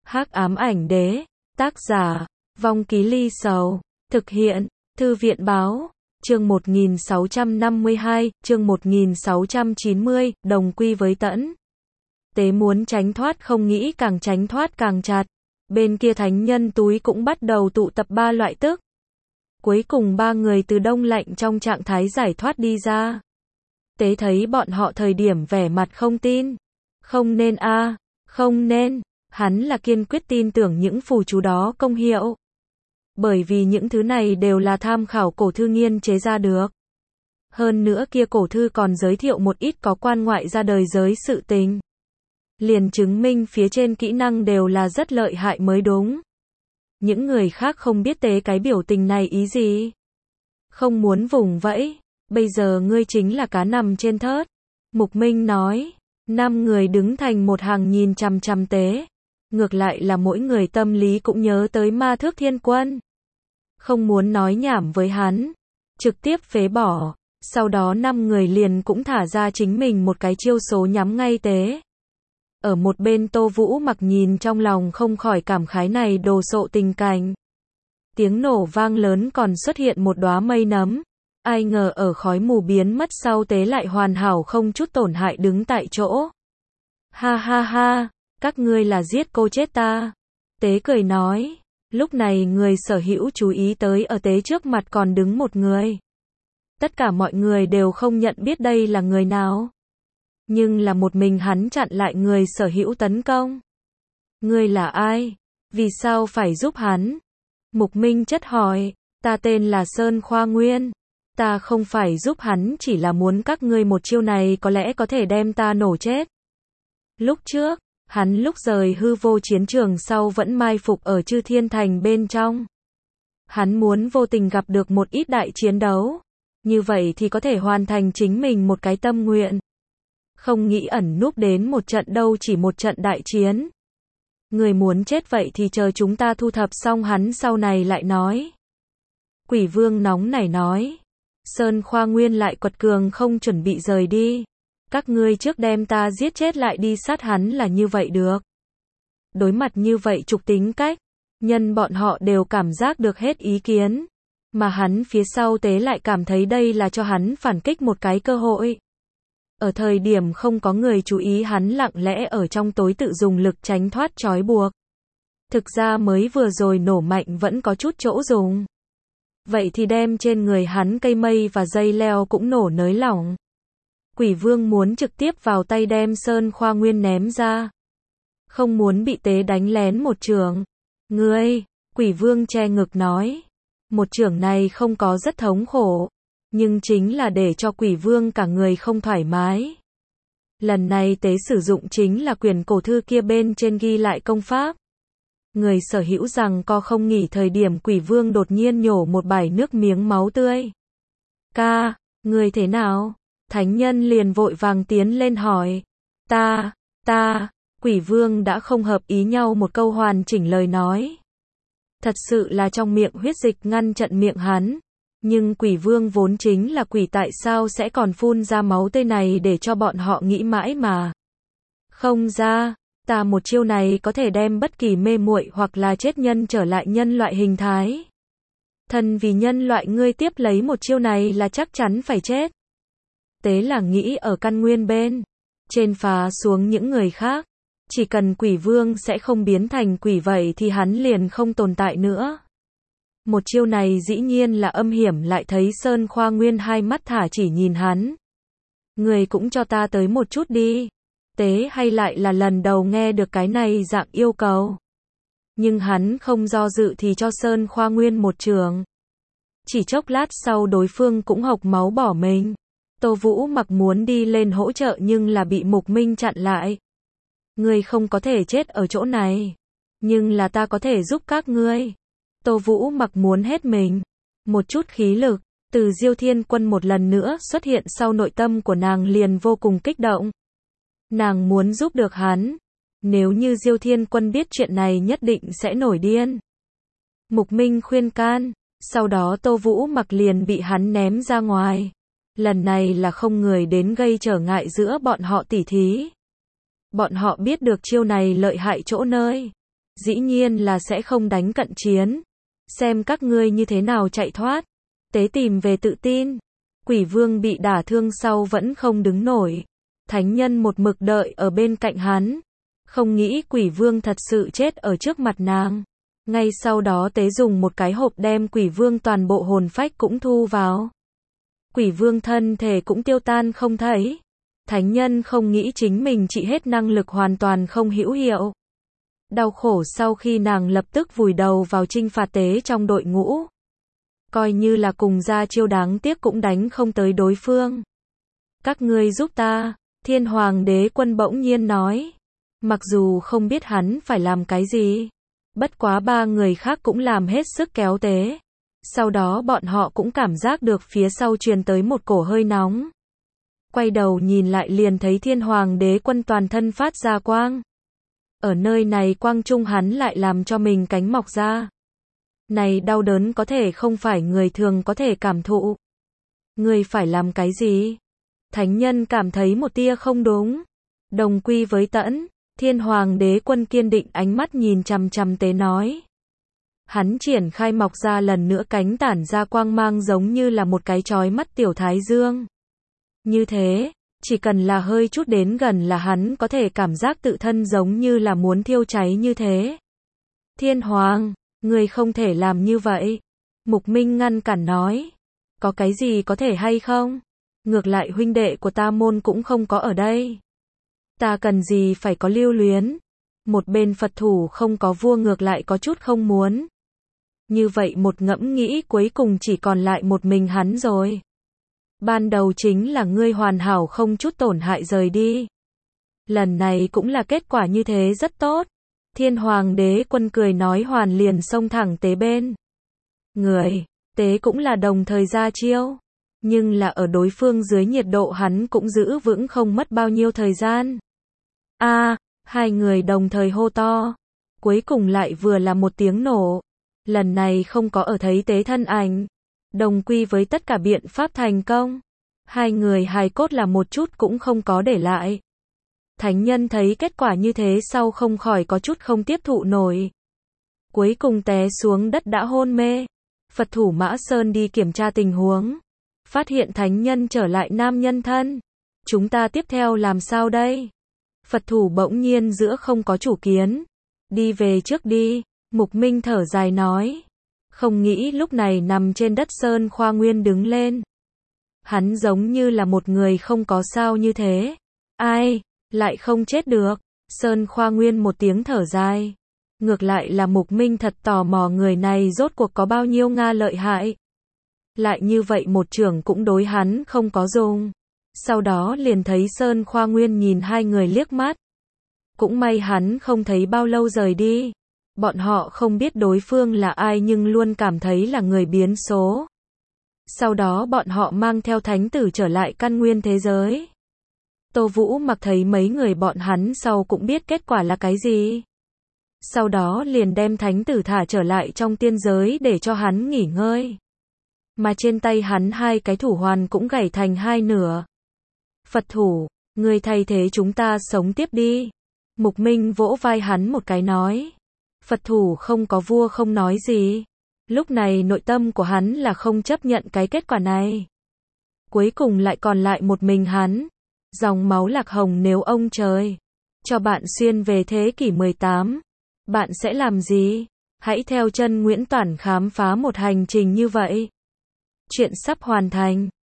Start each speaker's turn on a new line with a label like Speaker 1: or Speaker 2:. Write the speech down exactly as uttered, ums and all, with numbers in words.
Speaker 1: Hắc ám ảnh đế, tác giả, Vong Ký Ly Sầu, thực hiện, Thư viện báo, chương một nghìn sáu trăm năm mươi hai, chương một nghìn sáu trăm chín mươi, đồng quy với tẫn. Tế muốn tránh thoát không nghĩ càng tránh thoát càng chặt. Bên kia thánh nhân túi cũng bắt đầu tụ tập ba loại tức. Cuối cùng ba người từ đông lạnh trong trạng thái giải thoát đi ra. Tế thấy bọn họ thời điểm vẻ mặt không tin. Không nên a, à, không nên. Hắn là kiên quyết tin tưởng những phù chú đó công hiệu. Bởi vì những thứ này đều là tham khảo cổ thư nghiên chế ra được. Hơn nữa kia cổ thư còn giới thiệu một ít có quan ngoại ra đời giới sự tình. Liền chứng minh phía trên kỹ năng đều là rất lợi hại mới đúng. Những người khác không biết tế cái biểu tình này ý gì. Không muốn vùng vẫy, bây giờ ngươi chính là cá nằm trên thớt. Mục Minh nói, năm người đứng thành một hàng nhìn chằm chằm tế. Ngược lại là mỗi người tâm lý cũng nhớ tới Ma Thước Thiên Quân. Không muốn nói nhảm với hắn, trực tiếp phế bỏ. Sau đó năm người liền cũng thả ra chính mình một cái chiêu số nhắm ngay tế. Ở một bên Tô Vũ Mặc nhìn trong lòng không khỏi cảm khái này đồ sộ tình cảnh. Tiếng nổ vang lớn còn xuất hiện một đóa mây nấm. Ai ngờ ở khói mù biến mất sau tế lại hoàn hảo không chút tổn hại đứng tại chỗ. Ha ha ha, các ngươi là giết cô chết ta. Tế cười nói. Lúc này người sở hữu chú ý tới ở tế trước mặt còn đứng một người. Tất cả mọi người đều không nhận biết đây là người nào. Nhưng là một mình hắn chặn lại người sở hữu tấn công. Ngươi là ai? Vì sao phải giúp hắn? Mục Minh chất hỏi, ta tên là Sơn Khoa Nguyên. Ta không phải giúp hắn chỉ là muốn các ngươi một chiêu này có lẽ có thể đem ta nổ chết. Lúc trước, hắn lúc rời hư vô chiến trường sau vẫn mai phục ở Chư Thiên Thành bên trong. Hắn muốn vô tình gặp được một ít đại chiến đấu. Như vậy thì có thể hoàn thành chính mình một cái tâm nguyện. Không nghĩ ẩn núp đến một trận đâu chỉ một trận đại chiến. Người muốn chết vậy thì chờ chúng ta thu thập xong hắn sau này lại nói. Quỷ Vương nóng nảy nói. Sơn Khoa Nguyên lại quật cường không chuẩn bị rời đi. Các ngươi trước đem ta giết chết lại đi sát hắn là như vậy được. Đối mặt như vậy trục tính cách, nhân bọn họ đều cảm giác được hết ý kiến. Mà hắn phía sau tế lại cảm thấy đây là cho hắn phản kích một cái cơ hội. Ở thời điểm không có người chú ý hắn lặng lẽ ở trong tối tự dùng lực tránh thoát trói buộc. Thực ra mới vừa rồi nổ mạnh vẫn có chút chỗ dùng. Vậy thì đem trên người hắn cây mây và dây leo cũng nổ nới lỏng. Quỷ Vương muốn trực tiếp vào tay đem Sơn Khoa Nguyên ném ra. Không muốn bị tế đánh lén một trường. Ngươi, Quỷ Vương che ngực nói. Một trường này không có rất thống khổ. Nhưng chính là để cho Quỷ Vương cả người không thoải mái. Lần này tế sử dụng chính là quyển cổ thư kia bên trên ghi lại công pháp. Người sở hữu rằng co không nghỉ thời điểm Quỷ Vương đột nhiên nhổ một bãi nước miếng máu tươi. Ca, người thế nào? Thánh nhân liền vội vàng tiến lên hỏi. Ta, ta, Quỷ Vương đã không hợp ý nhau một câu hoàn chỉnh lời nói. Thật sự là trong miệng huyết dịch ngăn chặn miệng hắn. Nhưng Quỷ Vương vốn chính là quỷ tại sao sẽ còn phun ra máu tươi này để cho bọn họ nghĩ mãi mà. Không ra, ta một chiêu này có thể đem bất kỳ mê muội hoặc là chết nhân trở lại nhân loại hình thái. Thần vì nhân loại ngươi tiếp lấy một chiêu này là chắc chắn phải chết. Tế là nghĩ ở căn nguyên bên. Trên phá xuống những người khác. Chỉ cần Quỷ Vương sẽ không biến thành quỷ vậy thì hắn liền không tồn tại nữa. Một chiêu này dĩ nhiên là âm hiểm lại thấy Sơn Khoa Nguyên hai mắt thả chỉ nhìn hắn. Người cũng cho ta tới một chút đi. Tế hay lại là lần đầu nghe được cái này dạng yêu cầu. Nhưng hắn không do dự thì cho Sơn Khoa Nguyên một trường. Chỉ chốc lát sau đối phương cũng hộc máu bỏ mình. Tô Vũ Mặc muốn đi lên hỗ trợ nhưng là bị Mục Minh chặn lại. Ngươi không có thể chết ở chỗ này. Nhưng là ta có thể giúp các ngươi. Tô Vũ Mặc muốn hết mình. Một chút khí lực, từ Diêu Thiên Quân một lần nữa xuất hiện sau nội tâm của nàng liền vô cùng kích động. Nàng muốn giúp được hắn. Nếu như Diêu Thiên Quân biết chuyện này nhất định sẽ nổi điên. Mục Minh khuyên can. Sau đó Tô Vũ Mặc liền bị hắn ném ra ngoài. Lần này là không người đến gây trở ngại giữa bọn họ tỉ thí. Bọn họ biết được chiêu này lợi hại chỗ nơi. dĩ nhiên là sẽ không đánh cận chiến. Xem các ngươi như thế nào chạy thoát. Tế tìm về tự tin. Quỷ vương bị đả thương sau vẫn không đứng nổi. Thánh nhân một mực đợi ở bên cạnh hắn. Không nghĩ quỷ vương thật sự chết ở trước mặt nàng. Ngay sau đó tế dùng một cái hộp đem quỷ vương toàn bộ hồn phách cũng thu vào. Quỷ vương thân thể cũng tiêu tan không thấy. Thánh nhân không nghĩ chính mình trị hết năng lực hoàn toàn không hữu hiệu. Đau khổ sau khi nàng lập tức vùi đầu vào chinh phạt tế trong đội ngũ. Coi như là cùng ra chiêu đáng tiếc cũng đánh không tới đối phương. Các ngươi giúp ta, Thiên Hoàng Đế Quân bỗng nhiên nói. Mặc dù không biết hắn phải làm cái gì. Bất quá ba người khác cũng làm hết sức kéo tế. Sau đó bọn họ cũng cảm giác được phía sau truyền tới một cổ hơi nóng. Quay đầu nhìn lại liền thấy Thiên Hoàng Đế Quân toàn thân phát ra quang. Ở nơi này quang trung hắn lại làm cho mình cánh mọc ra. Này đau đớn có thể không phải người thường có thể cảm thụ. Người phải làm cái gì? Thánh nhân cảm thấy một tia không đúng. Đồng quy với tẫn, Thiên Hoàng Đế Quân kiên định ánh mắt nhìn chằm chằm tế nói. Hắn triển khai mọc ra lần nữa cánh tản ra quang mang giống như là một cái chói mắt tiểu thái dương. Như thế, chỉ cần là hơi chút đến gần là hắn có thể cảm giác tự thân giống như là muốn thiêu cháy như thế. Thiên Hoàng, người không thể làm như vậy. Mục Minh ngăn cản nói. Có cái gì có thể hay không? Ngược lại huynh đệ của ta môn cũng không có ở đây. Ta cần gì phải có lưu luyến. Một bên Phật thủ không có vua ngược lại có chút không muốn. Như vậy một ngẫm nghĩ cuối cùng chỉ còn lại một mình hắn rồi. Ban đầu chính là ngươi hoàn hảo không chút tổn hại rời đi. Lần này cũng là kết quả như thế rất tốt. Thiên Hoàng Đế Quân cười nói hoàn liền xông thẳng tế bên. Người, tế cũng là đồng thời ra chiêu. Nhưng là ở đối phương dưới nhiệt độ hắn cũng giữ vững không mất bao nhiêu thời gian. A, à, hai người đồng thời hô to. Cuối cùng lại vừa là một tiếng nổ. Lần này không có ở thấy tế thân ảnh. Đồng quy với tất cả biện pháp thành công. Hai người hài cốt là một chút cũng không có để lại. Thánh nhân thấy kết quả như thế sau không khỏi có chút không tiếp thụ nổi. Cuối cùng té xuống đất đã hôn mê. Phật thủ Mã Sơn đi kiểm tra tình huống. Phát hiện thánh nhân trở lại nam nhân thân. Chúng ta tiếp theo làm sao đây? Phật thủ bỗng nhiên giữa không có chủ kiến. Đi về trước đi. Mục Minh thở dài nói. Không nghĩ lúc này nằm trên đất Sơn Khoa Nguyên đứng lên. Hắn giống như là một người không có sao như thế. Ai, lại không chết được. Sơn Khoa Nguyên một tiếng thở dài. Ngược lại là Mục Minh thật tò mò người này rốt cuộc có bao nhiêu Nga lợi hại. Lại như vậy một trưởng cũng đối hắn không có dùng. Sau đó liền thấy Sơn Khoa Nguyên nhìn hai người liếc mắt. Cũng may hắn không thấy bao lâu rời đi. Bọn họ không biết đối phương là ai nhưng luôn cảm thấy là người biến số. Sau đó bọn họ mang theo thánh tử trở lại căn nguyên thế giới. Tô Vũ Mặc thấy mấy người bọn hắn sau cũng biết kết quả là cái gì. Sau đó liền đem thánh tử thả trở lại trong tiên giới để cho hắn nghỉ ngơi. Mà trên tay hắn hai cái thủ hoàn cũng gãy thành hai nửa. Phật thủ, người thay thế chúng ta sống tiếp đi. Mục Minh vỗ vai hắn một cái nói. Phật thủ không có vua không nói gì. Lúc này nội tâm của hắn là không chấp nhận cái kết quả này. Cuối cùng lại còn lại một mình hắn. Dòng máu lạc hồng nếu ông trời cho bạn xuyên về thế kỷ mười tám, bạn sẽ làm gì? Hãy theo chân Nguyễn Toản khám phá một hành trình như vậy. Chuyện sắp hoàn thành.